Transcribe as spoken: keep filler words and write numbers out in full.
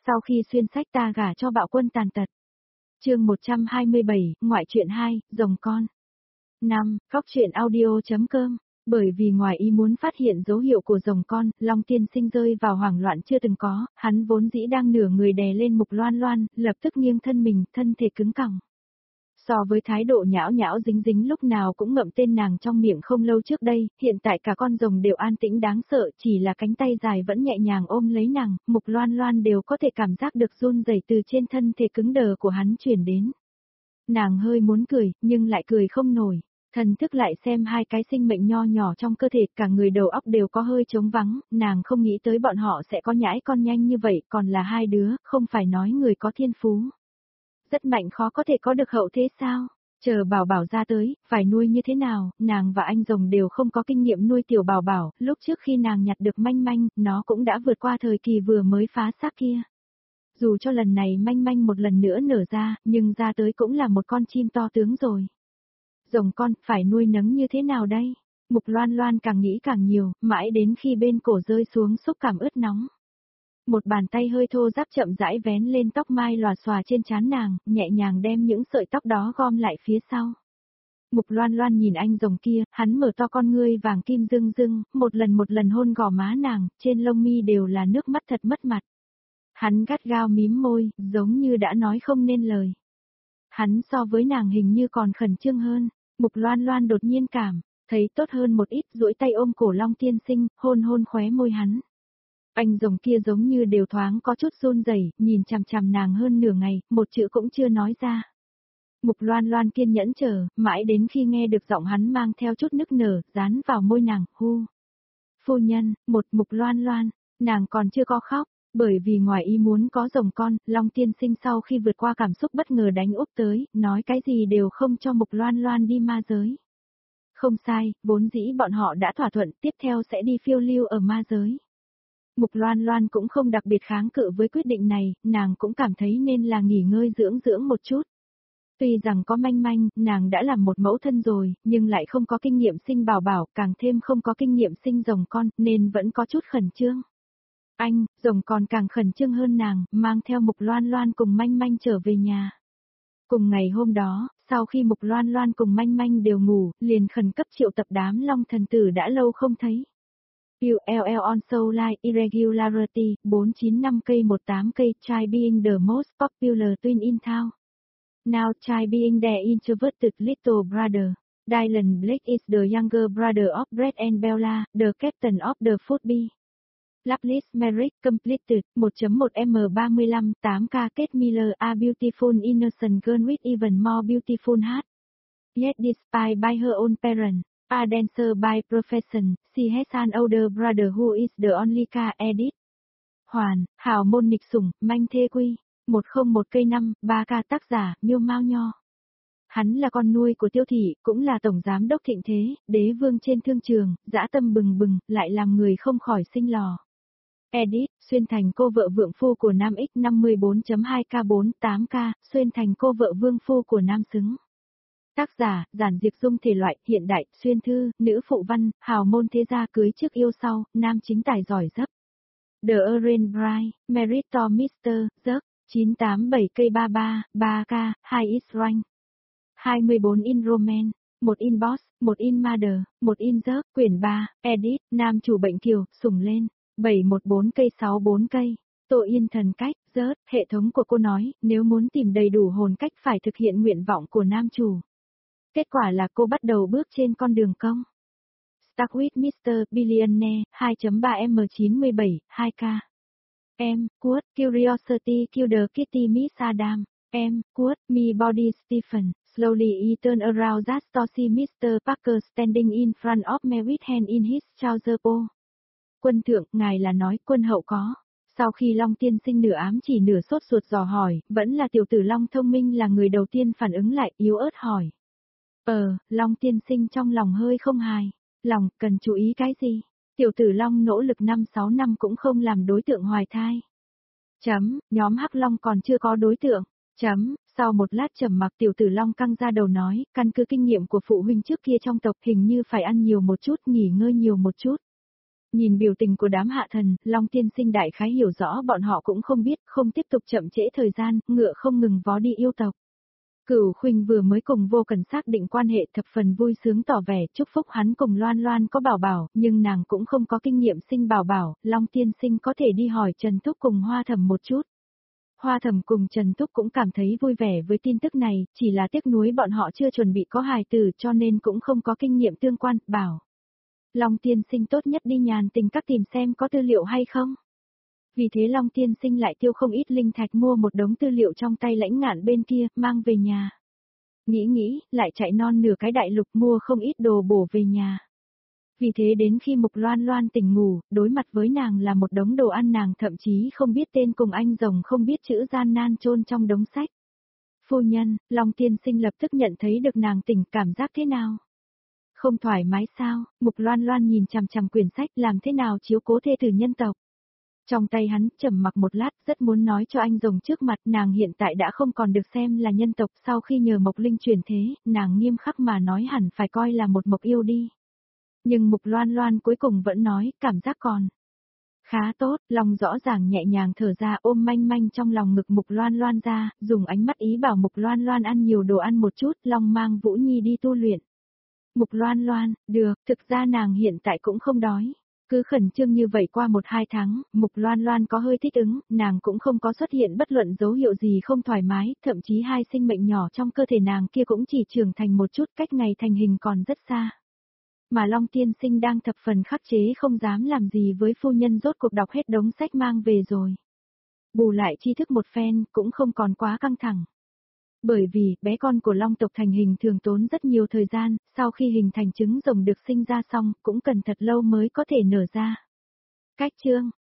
Sau khi xuyên sách ta gả cho bạo quân tàn tật. Chương một trăm hai mươi bảy, ngoại truyện hai, rồng con. năm. Góc truyện audio.com. Bởi vì ngoài ý muốn phát hiện dấu hiệu của rồng con, Long Tiên Sinh rơi vào hoảng loạn chưa từng có, hắn vốn dĩ đang nửa người đè lên Mục Loan Loan, lập tức nghiêng thân mình, thân thể cứng còng. So với thái độ nhão nhão dính dính lúc nào cũng ngậm tên nàng trong miệng không lâu trước đây, hiện tại cả con rồng đều an tĩnh đáng sợ, chỉ là cánh tay dài vẫn nhẹ nhàng ôm lấy nàng, Mục Loan Loan đều có thể cảm giác được run rẩy từ trên thân thể cứng đờ của hắn truyền đến. Nàng hơi muốn cười, nhưng lại cười không nổi. Thần thức lại xem hai cái sinh mệnh nho nhỏ trong cơ thể, cả người đầu óc đều có hơi trống vắng, nàng không nghĩ tới bọn họ sẽ có nhãi con nhanh như vậy, còn là hai đứa, không phải nói người có thiên phú. Rất mạnh khó có thể có được hậu thế sao? Chờ bảo bảo ra tới, phải nuôi như thế nào, nàng và anh rồng đều không có kinh nghiệm nuôi tiểu bảo bảo, lúc trước khi nàng nhặt được manh manh, nó cũng đã vượt qua thời kỳ vừa mới phá xác kia. Dù cho lần này manh manh một lần nữa nở ra, nhưng ra tới cũng là một con chim to tướng rồi. Rồng con, phải nuôi nấng như thế nào đây? Mục Loan Loan càng nghĩ càng nhiều, mãi đến khi bên cổ rơi xuống xúc cảm ướt nóng. Một bàn tay hơi thô ráp chậm rãi vén lên tóc mai lòa xòa trên trán nàng, nhẹ nhàng đem những sợi tóc đó gom lại phía sau. Mục Loan Loan nhìn anh rồng kia, hắn mở to con ngươi vàng kim rưng rưng, một lần một lần hôn gò má nàng, trên lông mi đều là nước mắt thật mất mặt. Hắn gắt gao mím môi, giống như đã nói không nên lời. Hắn so với nàng hình như còn khẩn trương hơn. Mục Loan Loan đột nhiên cảm, thấy tốt hơn một ít, duỗi tay ôm cổ Long Tiên Sinh, hôn hôn khóe môi hắn. Anh rồng kia giống như đều thoáng có chút run rẩy, nhìn chằm chằm nàng hơn nửa ngày, một chữ cũng chưa nói ra. Mục Loan Loan kiên nhẫn chờ, mãi đến khi nghe được giọng hắn mang theo chút nức nở, dán vào môi nàng, hu. Phu nhân, một Mục Loan Loan, nàng còn chưa có khóc. Bởi vì ngoài ý muốn có rồng con, Long Tiên Sinh sau khi vượt qua cảm xúc bất ngờ đánh úp tới, nói cái gì đều không cho Mục Loan Loan đi ma giới. Không sai, vốn dĩ bọn họ đã thỏa thuận, tiếp theo sẽ đi phiêu lưu ở ma giới. Mục Loan Loan cũng không đặc biệt kháng cự với quyết định này, nàng cũng cảm thấy nên là nghỉ ngơi dưỡng dưỡng một chút. Tuy rằng có manh manh, nàng đã làm một mẫu thân rồi, nhưng lại không có kinh nghiệm sinh bảo bảo, càng thêm không có kinh nghiệm sinh rồng con, nên vẫn có chút khẩn trương. Anh, rồng còn càng khẩn trương hơn nàng, mang theo Mục Loan Loan cùng manh manh trở về nhà. Cùng ngày hôm đó, sau khi Mục Loan Loan cùng manh manh đều ngủ, liền khẩn cấp triệu tập đám long thần tử đã lâu không thấy. u lờ lờ on Soul Line Irregularity, bốn chín năm K một tám K, try being the most popular twin in town. Now try being the introverted little brother. Dylan Blake is the younger brother of Brett and Bella, the captain of the football. Loveless Marriage Completed, một chấm một M ba lăm, tám K Kate Miller, a beautiful innocent girl with even more beautiful heart. Yet despite by her own parents, a dancer by profession, she has an older brother who is the only K edit. Hoàn, hào môn nịch sủng, manh thê quy, một không một cây năm, ba K tác giả, Miêu Mao Nho. Hắn là con nuôi của Tiêu Thị, cũng là tổng giám đốc thịnh thế, đế vương trên thương trường, dã tâm bừng bừng, lại làm người không khỏi sinh lò. Edit, xuyên thành cô vợ vượng phu của nam X năm mươi bốn chấm hai K bốn tám K, xuyên thành cô vợ vương phu của nam xứng. Tác giả, giản diệt dung thể loại, hiện đại, xuyên thư, nữ phụ văn, hào môn thế gia cưới trước yêu sau, nam chính tài giỏi dấp. The Orange Bride, Married to mister Zuck, chín tám bảy K ba ba, ba K, hai X rank. hai mươi bốn in Roman, một in Boss, một in Mother, một in Zuck, quyển ba, Edit, nam chủ bệnh kiều, sủng lên. bảy một bốn cây sáu bốn cây, Tô Yên thần cách, rớt, hệ thống của cô nói, nếu muốn tìm đầy đủ hồn cách phải thực hiện nguyện vọng của nam chủ. Kết quả là cô bắt đầu bước trên con đường công. Stuck with mister Billionaire, hai chấm ba M chín mươi bảy, hai K. Em, Quote, Curiosity Kill the Kitty Miss Adam. Em, Quote, Me Body Stephen, slowly he turned around that to see mister Parker standing in front of me with hand in his trouser po. Quân thượng, ngài là nói quân hậu có. Sau khi Long Tiên Sinh nửa ám chỉ nửa sốt ruột dò hỏi, vẫn là tiểu tử Long thông minh là người đầu tiên phản ứng lại, yếu ớt hỏi. Ờ, Long Tiên Sinh trong lòng hơi không hài. Lòng, cần chú ý cái gì? Tiểu tử Long nỗ lực năm sáu năm cũng không làm đối tượng hoài thai. Chấm, nhóm Hắc Long còn chưa có đối tượng. Chấm, sau một lát trầm mặc tiểu tử Long căng ra đầu nói, căn cứ kinh nghiệm của phụ huynh trước kia trong tộc hình như phải ăn nhiều một chút, nghỉ ngơi nhiều một chút. Nhìn biểu tình của đám hạ thần, Long tiên sinh đại khái hiểu rõ bọn họ cũng không biết, không tiếp tục chậm trễ thời gian, ngựa không ngừng vó đi yêu tộc. Cửu Khuynh vừa mới cùng Vô Cần xác định quan hệ thập phần vui sướng tỏ vẻ chúc phúc hắn cùng Loan Loan có bảo bảo, nhưng nàng cũng không có kinh nghiệm sinh bảo bảo, Long tiên sinh có thể đi hỏi Trần Thúc cùng Hoa Thẩm một chút. Hoa Thẩm cùng Trần Thúc cũng cảm thấy vui vẻ với tin tức này, chỉ là tiếc nuối bọn họ chưa chuẩn bị có hài tử cho nên cũng không có kinh nghiệm tương quan, bảo. Long tiên sinh tốt nhất đi nhàn tình các tìm xem có tư liệu hay không. Vì thế Long tiên sinh lại tiêu không ít linh thạch mua một đống tư liệu trong tay Lãnh Ngạn bên kia, mang về nhà. Nghĩ nghĩ, lại chạy non nửa cái đại lục mua không ít đồ bổ về nhà. Vì thế đến khi Mục Loan Loan tỉnh ngủ, đối mặt với nàng là một đống đồ ăn nàng thậm chí không biết tên cùng anh rồng không biết chữ gian nan chôn trong đống sách. Phu nhân, Long tiên sinh lập tức nhận thấy được nàng tỉnh, cảm giác thế nào? Không thoải mái sao? Mục Loan Loan nhìn chằm chằm quyển sách, làm thế nào chiếu cố thê tử nhân tộc. Trong tay hắn, trầm mặc một lát, rất muốn nói cho anh rồng trước mặt, nàng hiện tại đã không còn được xem là nhân tộc, sau khi nhờ Mộc Linh chuyển thế, nàng nghiêm khắc mà nói hẳn phải coi là một Mộc yêu đi. Nhưng Mục Loan Loan cuối cùng vẫn nói, cảm giác còn khá tốt, lòng rõ ràng nhẹ nhàng thở ra, ôm manh manh trong lòng ngực Mục Loan Loan ra, dùng ánh mắt ý bảo Mục Loan Loan ăn nhiều đồ ăn một chút, Long mang Vũ Nhi đi tu luyện. Mục Loan Loan, được, thực ra nàng hiện tại cũng không đói. Cứ khẩn trương như vậy qua một hai tháng, Mục Loan Loan có hơi thích ứng, nàng cũng không có xuất hiện bất luận dấu hiệu gì không thoải mái, thậm chí hai sinh mệnh nhỏ trong cơ thể nàng kia cũng chỉ trưởng thành một chút, cách ngày thành hình còn rất xa. Mà Long tiên sinh đang thập phần khắc chế không dám làm gì với phu nhân, rốt cuộc đọc hết đống sách mang về rồi. Bù lại tri thức một phen, cũng không còn quá căng thẳng. Bởi vì, bé con của Long tộc thành hình thường tốn rất nhiều thời gian, sau khi hình thành trứng rồng được sinh ra xong, cũng cần thật lâu mới có thể nở ra. Cách chương